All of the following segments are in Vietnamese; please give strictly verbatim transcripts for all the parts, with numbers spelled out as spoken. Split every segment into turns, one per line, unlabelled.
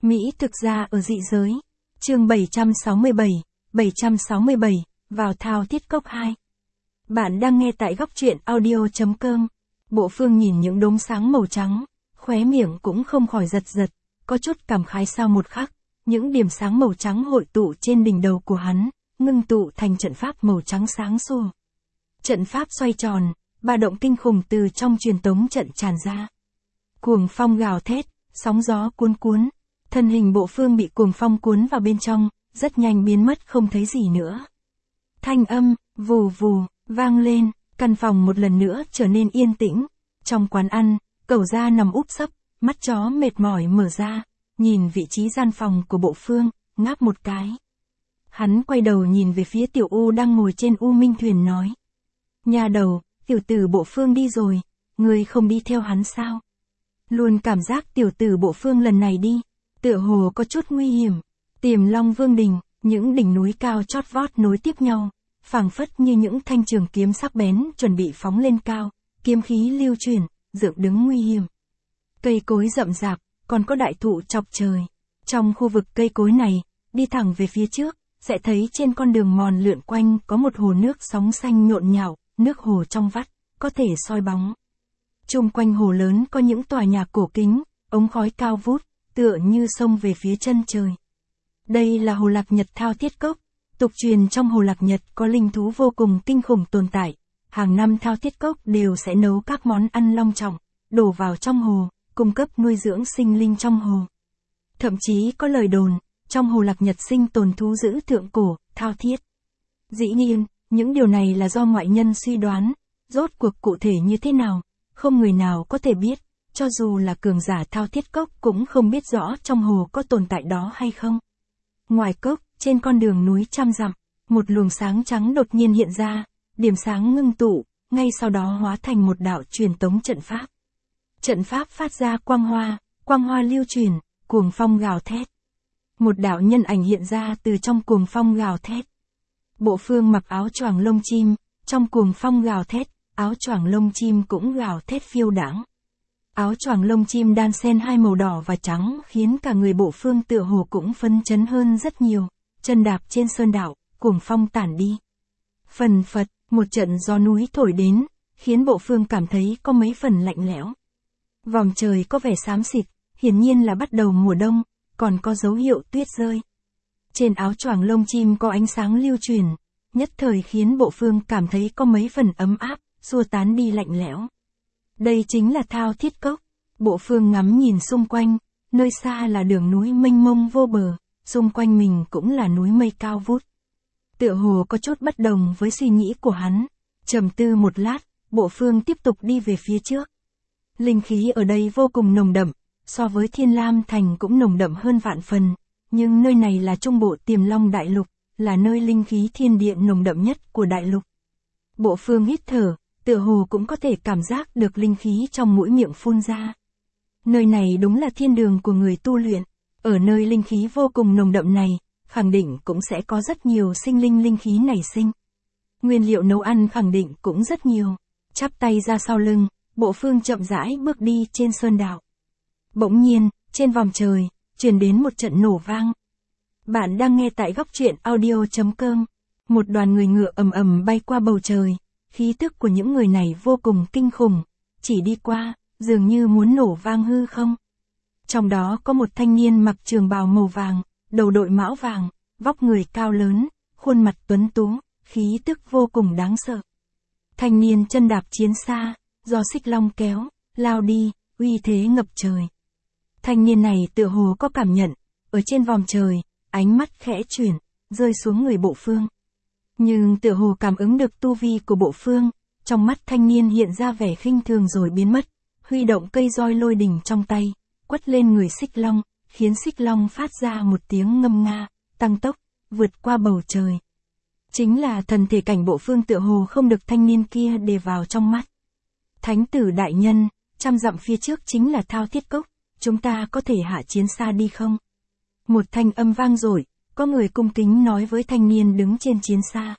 Mỹ thực ra ở dị giới. Chương bảy trăm sáu mươi bảy, bảy trăm sáu mươi bảy, vào thao thiết cốc hai. Bạn đang nghe tại góc truyện audio chấm com. Bộ Phương nhìn những đốm sáng màu trắng, khóe miệng cũng không khỏi giật giật, có chút cảm khái sau một khắc, những điểm sáng màu trắng hội tụ trên đỉnh đầu của hắn, ngưng tụ thành trận pháp màu trắng sáng sủa. Trận pháp xoay tròn, ba động kinh khủng từ trong truyền tống trận tràn ra. Cuồng phong gào thét, sóng gió cuốn cuốn, thân hình Bộ Phương bị cuồng phong cuốn vào bên trong, rất nhanh biến mất không thấy gì nữa. Thanh âm, vù vù, vang lên, căn phòng một lần nữa trở nên yên tĩnh. Trong quán ăn, Cẩu Gia nằm úp sấp, mắt chó mệt mỏi mở ra, nhìn vị trí gian phòng của Bộ Phương, ngáp một cái. Hắn quay đầu nhìn về phía Tiểu U đang ngồi trên U Minh thuyền nói. Nhà đầu, tiểu tử Bộ Phương đi rồi, ngươi không đi theo hắn sao? Luôn cảm giác tiểu tử Bộ Phương lần này đi, tựa hồ có chút nguy hiểm. Tiềm Long Vương Đình, những đỉnh núi cao chót vót nối tiếp nhau, phảng phất như những thanh trường kiếm sắc bén chuẩn bị phóng lên cao, kiếm khí lưu chuyển, dựng đứng nguy hiểm. Cây cối rậm rạp, còn có đại thụ chọc trời. Trong khu vực cây cối này, đi thẳng về phía trước, sẽ thấy trên con đường mòn lượn quanh có một hồ nước sóng xanh nhộn nhạo, nước hồ trong vắt, có thể soi bóng. Chung quanh hồ lớn có những tòa nhà cổ kính, ống khói cao vút, tựa như sông về phía chân trời. Đây là hồ Lạc Nhật thao thiết cốc. Tục truyền trong hồ Lạc Nhật có linh thú vô cùng kinh khủng tồn tại. Hàng năm thao thiết cốc đều sẽ nấu các món ăn long trọng, đổ vào trong hồ, cung cấp nuôi dưỡng sinh linh trong hồ. Thậm chí có lời đồn, trong hồ Lạc Nhật sinh tồn thú dữ thượng cổ, thao thiết. Dĩ nhiên, những điều này là do ngoại nhân suy đoán, rốt cuộc cụ thể như thế nào, không người nào có thể biết, cho dù là cường giả thao thiết cốc cũng không biết rõ trong hồ có tồn tại đó hay không. Ngoài cốc, trên con đường núi trăm dặm, một luồng sáng trắng đột nhiên hiện ra, điểm sáng ngưng tụ, ngay sau đó hóa thành một đạo truyền tống trận pháp. Trận pháp phát ra quang hoa, quang hoa lưu truyền, cuồng phong gào thét. Một đạo nhân ảnh hiện ra từ trong cuồng phong gào thét. Bộ Phương mặc áo choàng lông chim, trong cuồng phong gào thét, áo choàng lông chim cũng gào thét phiêu đãng. Áo choàng lông chim đan xen hai màu đỏ và trắng khiến cả người Bộ Phương tựa hồ cũng phấn chấn hơn rất nhiều. Chân đạp trên sơn đạo, cuồng phong tản đi. Phần phật, một trận gió núi thổi đến, khiến Bộ Phương cảm thấy có mấy phần lạnh lẽo. Vòm trời có vẻ xám xịt, hiển nhiên là bắt đầu mùa đông, còn có dấu hiệu tuyết rơi. Trên áo choàng lông chim có ánh sáng lưu truyền, nhất thời khiến Bộ Phương cảm thấy có mấy phần ấm áp, xua tán đi lạnh lẽo. Đây chính là thao thiết cốc. Bộ Phương ngắm nhìn xung quanh, nơi xa là đường núi mênh mông vô bờ, xung quanh mình cũng là núi mây cao vút. Tựa hồ có chút bất đồng với suy nghĩ của hắn. Trầm tư một lát, Bộ Phương tiếp tục đi về phía trước. Linh khí ở đây vô cùng nồng đậm, so với Thiên Lam Thành cũng nồng đậm hơn vạn phần, nhưng nơi này là trung bộ Tiềm Long Đại Lục, là nơi linh khí thiên địa nồng đậm nhất của đại lục. Bộ Phương hít thở, tựa hồ cũng có thể cảm giác được linh khí trong mũi miệng phun ra. Nơi này đúng là thiên đường của người tu luyện, ở nơi linh khí vô cùng nồng đậm này, khẳng định cũng sẽ có rất nhiều sinh linh linh khí nảy sinh. Nguyên liệu nấu ăn khẳng định cũng rất nhiều. Chắp tay ra sau lưng, Bộ Phương chậm rãi bước đi trên sơn đạo. Bỗng nhiên, trên vòm trời, truyền đến một trận nổ vang. Bạn đang nghe tại góc truyện audio chấm com. Một đoàn người ngựa ầm ầm bay qua bầu trời, khí tức của những người này vô cùng kinh khủng, chỉ đi qua, dường như muốn nổ vang hư không. Trong đó có một thanh niên mặc trường bào màu vàng, đầu đội mão vàng, vóc người cao lớn, khuôn mặt tuấn tú, khí tức vô cùng đáng sợ. Thanh niên chân đạp chiến xa, do xích long kéo, lao đi, uy thế ngập trời. Thanh niên này tựa hồ có cảm nhận, ở trên vòm trời, ánh mắt khẽ chuyển, rơi xuống người Bộ Phương. Nhưng tựa hồ cảm ứng được tu vi của Bộ Phương, trong mắt thanh niên hiện ra vẻ khinh thường rồi biến mất, huy động cây roi lôi đình trong tay, quất lên người xích long, khiến xích long phát ra một tiếng ngâm nga, tăng tốc, vượt qua bầu trời. Chính là thần thể cảnh Bộ Phương tựa hồ không được thanh niên kia để vào trong mắt. Thánh tử đại nhân, trăm dặm phía trước chính là thao thiết cốc, chúng ta có thể hạ chiến xa đi không? Một thanh âm vang dội, có người cung kính nói với thanh niên đứng trên chiến xa.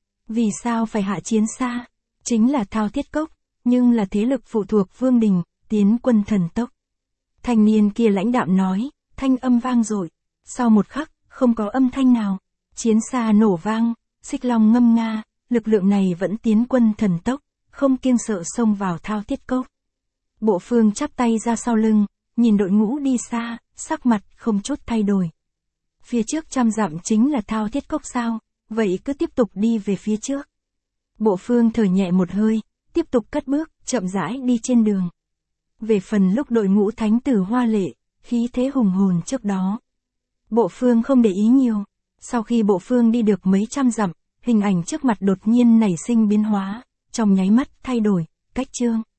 Vì sao phải hạ chiến xa? Chính là thao thiết cốc, nhưng là thế lực phụ thuộc Vương Đình, tiến quân thần tốc. Thanh niên kia lãnh đạm nói, thanh âm vang dội. Sau một khắc, không có âm thanh nào. Chiến xa nổ vang, xích long ngâm nga, lực lượng này vẫn tiến quân thần tốc, không kiêng sợ xông vào thao thiết cốc. Bộ Phương chắp tay ra sau lưng, nhìn đội ngũ đi xa, sắc mặt không chút thay đổi. Phía trước trăm dặm chính là thao thiết cốc sao, vậy cứ tiếp tục đi về phía trước. Bộ Phương thở nhẹ một hơi, tiếp tục cất bước, chậm rãi đi trên đường. Về phần lúc đội ngũ thánh tử hoa lệ, khí thế hùng hồn trước đó, Bộ Phương không để ý nhiều. Sau khi Bộ Phương đi được mấy trăm dặm, hình ảnh trước mặt đột nhiên nảy sinh biến hóa, trong nháy mắt thay đổi, cách chương.